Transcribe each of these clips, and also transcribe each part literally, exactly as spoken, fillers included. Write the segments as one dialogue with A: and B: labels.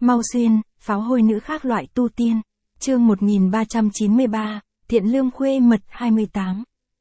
A: Mau Xuyên, pháo hôi nữ khác loại tu tiên. Chương một nghìn ba trăm chín mươi ba, Thiện Lương Khuê Mật hai mươi tám.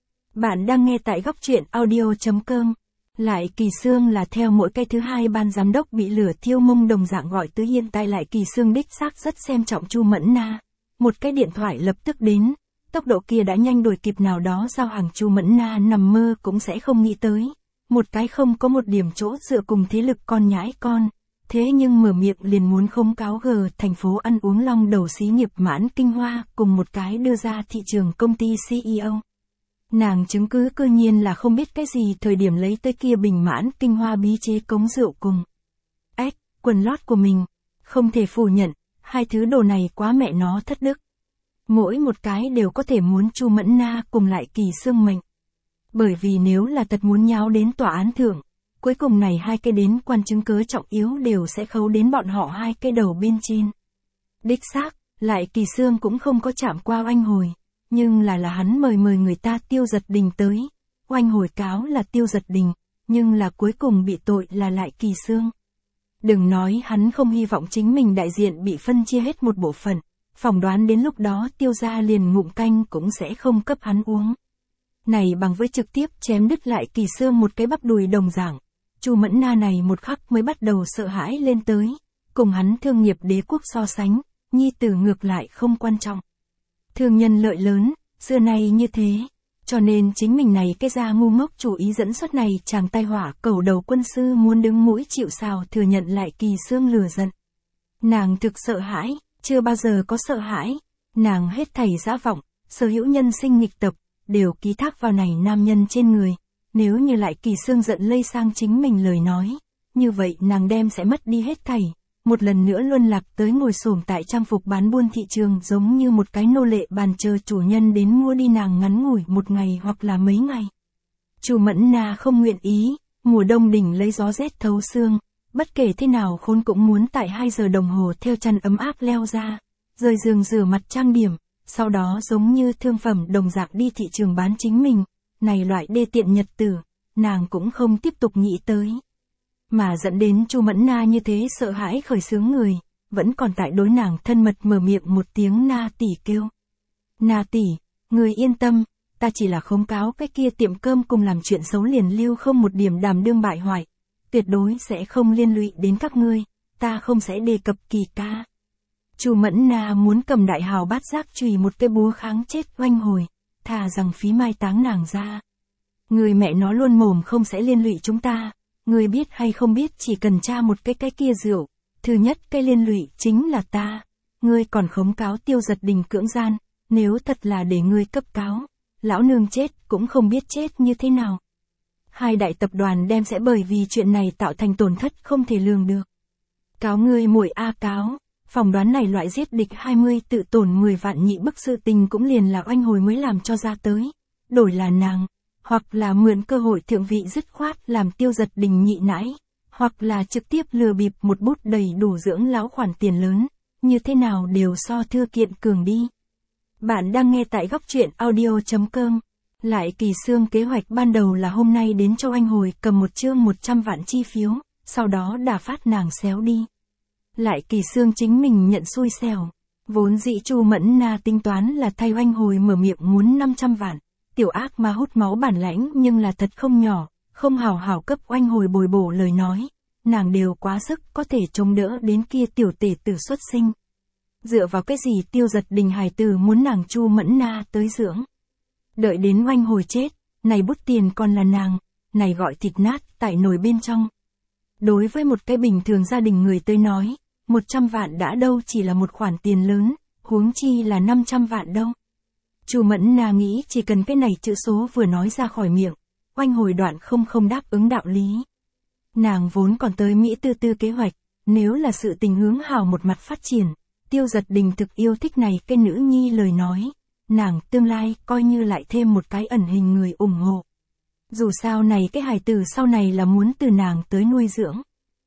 A: Bạn đang nghe tại góc truyện audio.com. Lại Kỳ Xương là theo mỗi cái thứ hai ban giám đốc bị lửa thiêu mông đồng dạng gọi tới, hiện tại Lại Kỳ Xương đích xác rất xem trọng Chu Mẫn Na. Một cái điện thoại lập tức đến, tốc độ kia đã nhanh đuổi kịp nào đó giao hàng Chu Mẫn Na nằm mơ cũng sẽ không nghĩ tới. Một cái không có một điểm chỗ dựa cùng thế lực con nhãi con. Thế nhưng mở miệng liền muốn khống cáo G thành phố ăn uống long đầu xí nghiệp Mãn Kinh Hoa cùng một cái đưa ra thị trường công ty xê e ô. Nàng chứng cứ cơ nhiên là không biết cái gì thời điểm lấy tới kia bình Mãn Kinh Hoa bí chế cống rượu cùng ếch, quần lót của mình. Không thể phủ nhận, hai thứ đồ này quá mẹ nó thất đức. Mỗi một cái đều có thể muốn Chu Mẫn Na cùng Lại Kỳ Xương mệnh. Bởi vì nếu là thật muốn nháo đến tòa án thượng, cuối cùng này hai cái đến quan chứng cớ trọng yếu đều sẽ khấu đến bọn họ hai cái đầu bên trên. Đích xác, Lại Kỳ Xương cũng không có chạm qua Oanh Hồi, nhưng là là hắn mời mời người ta Tiêu Giật Đình tới. Oanh Hồi cáo là Tiêu Giật Đình, nhưng là cuối cùng bị tội là Lại Kỳ Xương. Đừng nói hắn không hy vọng chính mình đại diện bị phân chia hết một bộ phận, phỏng đoán đến lúc đó Tiêu gia liền ngụm canh cũng sẽ không cấp hắn uống. Này bằng với trực tiếp chém đứt Lại Kỳ Xương một cái bắp đùi đồng dạng. Chu Mẫn Na này một khắc mới bắt đầu sợ hãi lên tới, cùng hắn thương nghiệp đế quốc so sánh, nhi tử ngược lại không quan trọng. Thương nhân lợi lớn, xưa nay như thế, cho nên chính mình này cái ra ngu ngốc chủ ý dẫn xuất này chàng tai họa cẩu đầu quân sư muốn đứng mũi chịu sào thừa nhận Lại Kỳ Xương lừa giận. Nàng thực sợ hãi, chưa bao giờ có sợ hãi, nàng hết thảy dã vọng, sở hữu nhân sinh nghịch tập, đều ký thác vào này nam nhân trên người. Nếu như Lại Kỳ Xương giận lây sang chính mình lời nói, như vậy nàng đem sẽ mất đi hết thảy, một lần nữa luân lạc tới ngồi xổm tại trang phục bán buôn thị trường giống như một cái nô lệ bàn chờ chủ nhân đến mua đi nàng ngắn ngủi một ngày hoặc là mấy ngày. Chu Mẫn Na không nguyện ý, mùa đông đỉnh lấy gió rét thấu xương, bất kể thế nào khốn cũng muốn tại hai giờ đồng hồ theo chăn ấm áp leo ra, rời giường rửa mặt trang điểm, sau đó giống như thương phẩm đồng dạng đi thị trường bán chính mình. Này loại đê tiện nhật tử, nàng cũng không tiếp tục nghĩ tới. Mà dẫn đến Chu Mẫn Na như thế sợ hãi khởi sướng người, vẫn còn tại đối nàng thân mật mở miệng một tiếng Na tỷ kêu. Na tỷ, người yên tâm, ta chỉ là khống cáo cái kia tiệm cơm cùng làm chuyện xấu liền lưu không một điểm đàm đương bại hoại, tuyệt đối sẽ không liên lụy đến các ngươi, ta không sẽ đề cập Kỳ ca. Chu Mẫn Na muốn cầm đại hào bát giác chùy một cái búa kháng chết Oanh Hồi. Thà rằng phí mai táng nàng ra. Người mẹ nó luôn mồm không sẽ liên lụy chúng ta, người biết hay không biết chỉ cần tra một cái cái kia rượu, thứ nhất cái liên lụy chính là ta, ngươi còn khống cáo Tiêu Giật Đình cưỡng gian, nếu thật là để ngươi cấp cáo, lão nương chết cũng không biết chết như thế nào. Hai đại tập đoàn đem sẽ bởi vì chuyện này tạo thành tổn thất không thể lường được. Cáo ngươi muội a cáo. Phỏng đoán này loại giết địch hai mươi tự tổn mười vạn nhị bức sự tình cũng liền là Oanh Hồi mới làm cho ra tới. Đổi là nàng, hoặc là mượn cơ hội thượng vị dứt khoát làm Tiêu Giật Đình nhị nãi, hoặc là trực tiếp lừa bịp một bút đầy đủ dưỡng lão khoản tiền lớn, như thế nào đều so thư kiện cường đi. Bạn đang nghe tại góc truyện audio.com. Lại Kỳ Xương kế hoạch ban đầu là hôm nay đến cho Oanh Hồi cầm một chương một trăm vạn chi phiếu, sau đó đả phát nàng xéo đi. Lại Kỳ Xương chính mình nhận xui xẻo. Vốn dĩ Chu Mẫn Na tính toán là thay Oanh Hồi mở miệng muốn năm trăm vạn. Tiểu ác ma hút máu bản lãnh nhưng là thật không nhỏ, không hào hào cấp Oanh Hồi bồi bổ lời nói. Nàng đều quá sức có thể chống đỡ đến kia tiểu tể tử xuất sinh. Dựa vào cái gì Tiêu Giật Đình hài tử muốn nàng Chu Mẫn Na tới dưỡng. Đợi đến Oanh Hồi chết, này bút tiền còn là nàng, này gọi thịt nát tại nồi bên trong. Đối với một cái bình thường gia đình người tới nói, một trăm vạn đã đâu chỉ là một khoản tiền lớn, huống chi là năm trăm vạn đâu. Chu Mẫn Na nghĩ chỉ cần cái này chữ số vừa nói ra khỏi miệng, Oanh Hồi đoạn không không đáp ứng đạo lý. Nàng vốn còn tới Mỹ tư tư kế hoạch, nếu là sự tình hướng hào một mặt phát triển, Tiêu Giật Đình thực yêu thích này cái nữ nhi lời nói, nàng tương lai coi như lại thêm một cái ẩn hình người ủng hộ. Dù sao này cái hài tử sau này là muốn từ nàng tới nuôi dưỡng.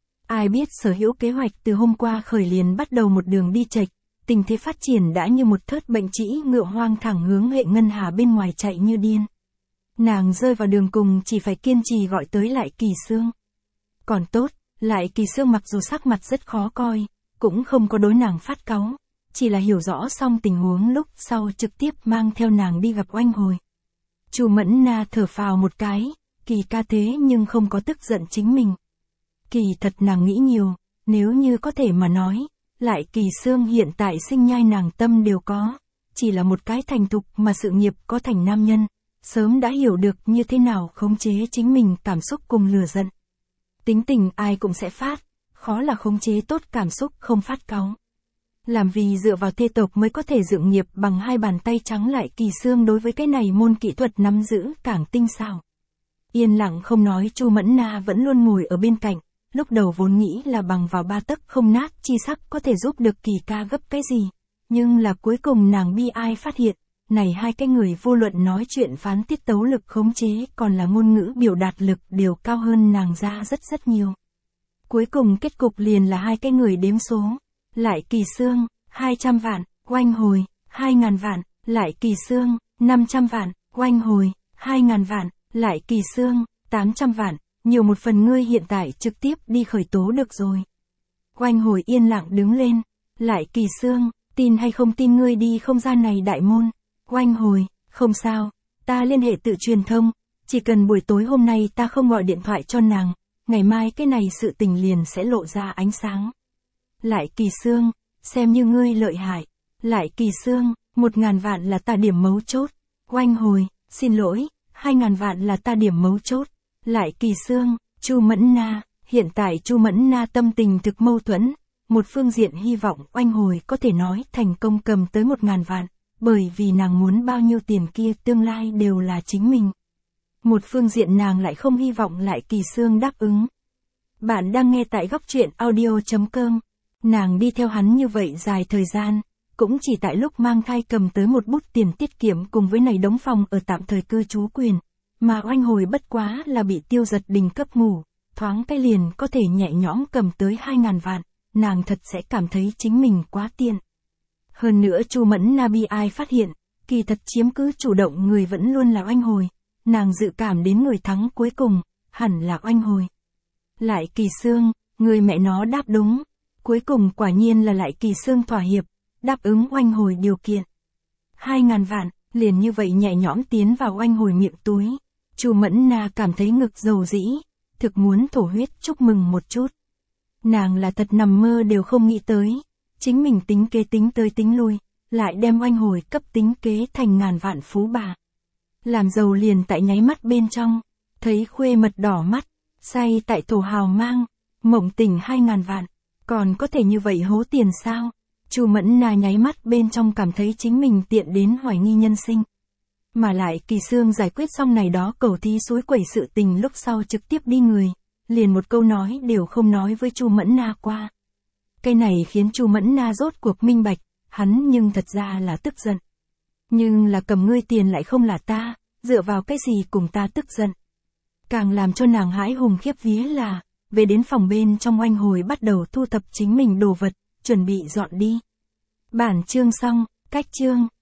A: Ai biết sở hữu kế hoạch từ hôm qua khởi liền bắt đầu một đường đi chệch, tình thế phát triển đã như một thớt bệnh trĩ ngựa hoang thẳng hướng hệ ngân hà bên ngoài chạy như điên. Nàng rơi vào đường cùng chỉ phải kiên trì gọi tới Lại Kỳ Xương. Còn tốt, Lại Kỳ Xương mặc dù sắc mặt rất khó coi, cũng không có đối nàng phát cáu, chỉ là hiểu rõ xong tình huống lúc sau trực tiếp mang theo nàng đi gặp Oanh Hồi. Chu Mẫn Na thở phào một cái, Kỳ ca thế nhưng không có tức giận chính mình. Kỳ thật nàng nghĩ nhiều, nếu như có thể mà nói, lại Kỳ Xương hiện tại sinh nhai nàng tâm đều có, chỉ là một cái thành thục mà sự nghiệp có thành nam nhân, sớm đã hiểu được như thế nào khống chế chính mình cảm xúc cùng lừa giận. Tính tình ai cũng sẽ phát, khó là khống chế tốt cảm xúc không phát cáu. Làm vì dựa vào thê tộc mới có thể dựng nghiệp bằng hai bàn tay trắng, lại Kỳ Xương đối với cái này môn kỹ thuật nắm giữ càng tinh xảo. Yên lặng không nói, Chu Mẫn Na vẫn luôn ngồi ở bên cạnh, lúc đầu vốn nghĩ là bằng vào ba tấc không nát chi sắc có thể giúp được Kỳ ca gấp cái gì, nhưng là cuối cùng nàng bi ai phát hiện, này hai cái người vô luận nói chuyện phán tiết tấu lực khống chế còn là ngôn ngữ biểu đạt lực đều cao hơn nàng ra rất rất nhiều. Cuối cùng kết cục liền là hai cái người đếm số, lại Kỳ Xương, hai trăm vạn, Oanh Hồi, hai ngàn vạn, lại Kỳ Xương, năm trăm vạn, Oanh Hồi, hai ngàn vạn, lại Kỳ Xương, tám trăm vạn, nhiều một phần ngươi hiện tại trực tiếp đi khởi tố được rồi. Oanh Hồi yên lặng đứng lên, lại Kỳ Xương, tin hay không tin ngươi đi không ra này đại môn. Oanh Hồi, không sao, ta liên hệ tự truyền thông, chỉ cần buổi tối hôm nay ta không gọi điện thoại cho nàng, ngày mai cái này sự tình liền sẽ lộ ra ánh sáng. Lại Kỳ Xương, xem như ngươi lợi hại. Lại Kỳ Xương, một ngàn vạn là ta điểm mấu chốt. Oanh Hồi, xin lỗi, hai ngàn vạn là ta điểm mấu chốt. Lại Kỳ Xương, Chu Mẫn Na, hiện tại Chu Mẫn Na tâm tình thực mâu thuẫn. Một phương diện hy vọng Oanh Hồi có thể nói thành công cầm tới một ngàn vạn, bởi vì nàng muốn bao nhiêu tiền kia tương lai đều là chính mình. Một phương diện nàng lại không hy vọng lại Kỳ Xương đáp ứng. Bạn đang nghe tại góc truyện audio chấm com. Nàng đi theo hắn như vậy dài thời gian, cũng chỉ tại lúc mang thai cầm tới một bút tiền tiết kiệm cùng với này đống phòng ở tạm thời cư trú quyền, mà Oanh Hồi bất quá là bị Tiêu Giật Đình cấp ngủ, thoáng cái liền có thể nhẹ nhõm cầm tới hai ngàn vạn, nàng thật sẽ cảm thấy chính mình quá tiện. Hơn nữa Chu Mẫn Na bi ai phát hiện, kỳ thật chiếm cứ chủ động người vẫn luôn là Oanh Hồi, nàng dự cảm đến người thắng cuối cùng, hẳn là Oanh Hồi. Lại Kỳ Xương, người mẹ nó đáp đúng. Cuối cùng quả nhiên là lại Kỳ Xương thỏa hiệp, đáp ứng Oanh Hồi điều kiện. Hai ngàn vạn, liền như vậy nhẹ nhõm tiến vào Oanh Hồi miệng túi. Chu Mẫn Na cảm thấy ngực dầu dĩ, thực muốn thổ huyết chúc mừng một chút. Nàng là thật nằm mơ đều không nghĩ tới, chính mình tính kế tính tới tính lui, lại đem Oanh Hồi cấp tính kế thành ngàn vạn phú bà. Làm giàu liền tại nháy mắt bên trong, thấy khuê mật đỏ mắt, say tại thổ hào mang, mộng tình hai ngàn vạn. Còn có thể như vậy hố tiền sao? Chu Mẫn Na nháy mắt bên trong cảm thấy chính mình tiện đến hoài nghi nhân sinh. Mà lại Kỳ Xương giải quyết xong này đó cầu thí suối quẩy sự tình lúc sau trực tiếp đi người, liền một câu nói đều không nói với Chu Mẫn Na qua. Cái này khiến Chu Mẫn Na rốt cuộc minh bạch, hắn nhưng thật ra là tức giận. Nhưng là cầm ngươi tiền lại không là ta, dựa vào cái gì cùng ta tức giận. Càng làm cho nàng hãi hùng khiếp vía là, về đến phòng bên trong Oanh Hồi bắt đầu thu thập chính mình đồ vật, chuẩn bị dọn đi. Bản chương xong, cách chương.